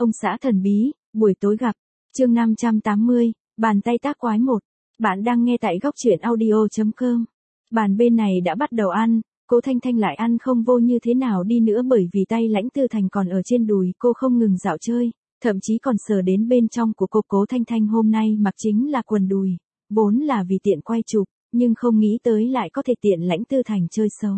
Ông xã thần bí, buổi tối gặp. Chương 580, bàn tay tác quái 1. Bạn đang nghe tại góc truyện audio.com. Bàn bên này đã bắt đầu ăn, Cố Thanh Thanh lại ăn không vô như thế nào đi nữa bởi vì tay Lãnh Tư Thành còn ở trên đùi cô không ngừng dạo chơi, thậm chí còn sờ đến bên trong của cô. Cố Thanh Thanh hôm nay mặc chính là quần đùi, vốn là vì tiện quay chụp, nhưng không nghĩ tới lại có thể tiện Lãnh Tư Thành chơi xấu.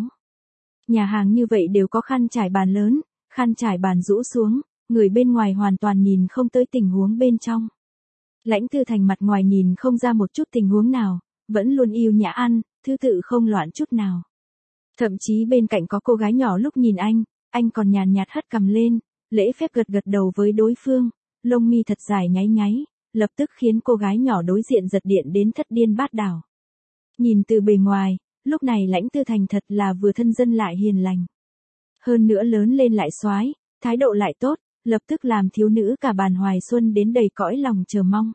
Nhà hàng như vậy đều có khăn trải bàn lớn, khăn trải bàn rũ xuống, người bên ngoài hoàn toàn nhìn không tới tình huống bên trong. Lãnh Tư Thành mặt ngoài nhìn không ra một chút tình huống nào, vẫn luôn yêu nhã ăn, thứ tự không loạn chút nào. Thậm chí bên cạnh có cô gái nhỏ lúc nhìn anh còn nhàn nhạt hất cằm lên, lễ phép gật gật đầu với đối phương, lông mi thật dài nháy nháy, lập tức khiến cô gái nhỏ đối diện giật điện đến thất điên bát đảo. Nhìn từ bề ngoài, lúc này Lãnh Tư Thành thật là vừa thân dân lại hiền lành. Hơn nữa lớn lên lại soái, thái độ lại tốt, lập tức làm thiếu nữ cả bàn hoài xuân đến đầy cõi lòng chờ mong.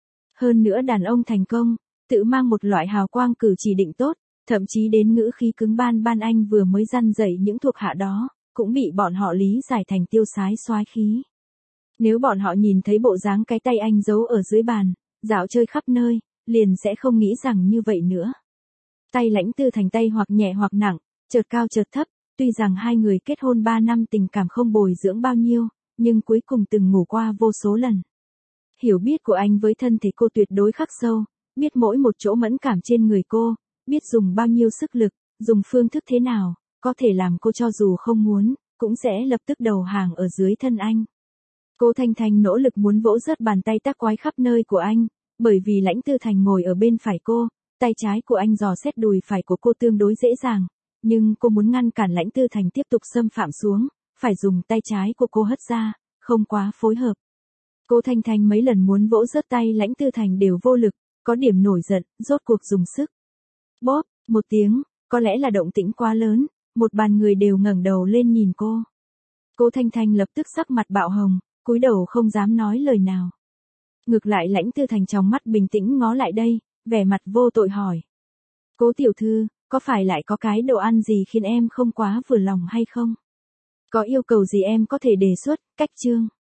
Hơn nữa đàn ông thành công, tự mang một loại hào quang cử chỉ định tốt, thậm chí đến ngữ khí cứng ban anh vừa mới răn dạy những thuộc hạ đó, cũng bị bọn họ lý giải thành tiêu sái soái khí. Nếu bọn họ nhìn thấy bộ dáng cái tay anh giấu ở dưới bàn, dạo chơi khắp nơi, liền sẽ không nghĩ rằng như vậy nữa. Tay Lãnh Tư Thành tay hoặc nhẹ hoặc nặng, chợt cao chợt thấp, tuy rằng hai người kết hôn 3 năm tình cảm không bồi dưỡng bao nhiêu, nhưng cuối cùng từng ngủ qua vô số lần. Hiểu biết của anh với thân thể cô tuyệt đối khắc sâu, biết mỗi một chỗ mẫn cảm trên người cô, biết dùng bao nhiêu sức lực, dùng phương thức thế nào, có thể làm cô cho dù không muốn, cũng sẽ lập tức đầu hàng ở dưới thân anh. Cố Thanh Thanh nỗ lực muốn vỗ rớt bàn tay tác quái khắp nơi của anh, bởi vì Lãnh Tư Thành ngồi ở bên phải cô, tay trái của anh dò xét đùi phải của cô tương đối dễ dàng, nhưng cô muốn ngăn cản Lãnh Tư Thành tiếp tục xâm phạm xuống, phải dùng tay trái của cô hất ra, không quá phối hợp. Cố Thanh Thanh mấy lần muốn vỗ rớt tay Lãnh Tư Thành đều vô lực, có điểm nổi giận, rốt cuộc dùng sức. Bóp, một tiếng, có lẽ là động tĩnh quá lớn, một bàn người đều ngẩng đầu lên nhìn cô. Cố Thanh Thanh lập tức sắc mặt bạo hồng, cúi đầu không dám nói lời nào. Ngược lại Lãnh Tư Thành trong mắt bình tĩnh ngó lại đây, vẻ mặt vô tội hỏi. Cố tiểu thư, có phải lại có cái đồ ăn gì khiến em không quá vừa lòng hay không? Có yêu cầu gì em có thể đề xuất, cách chương.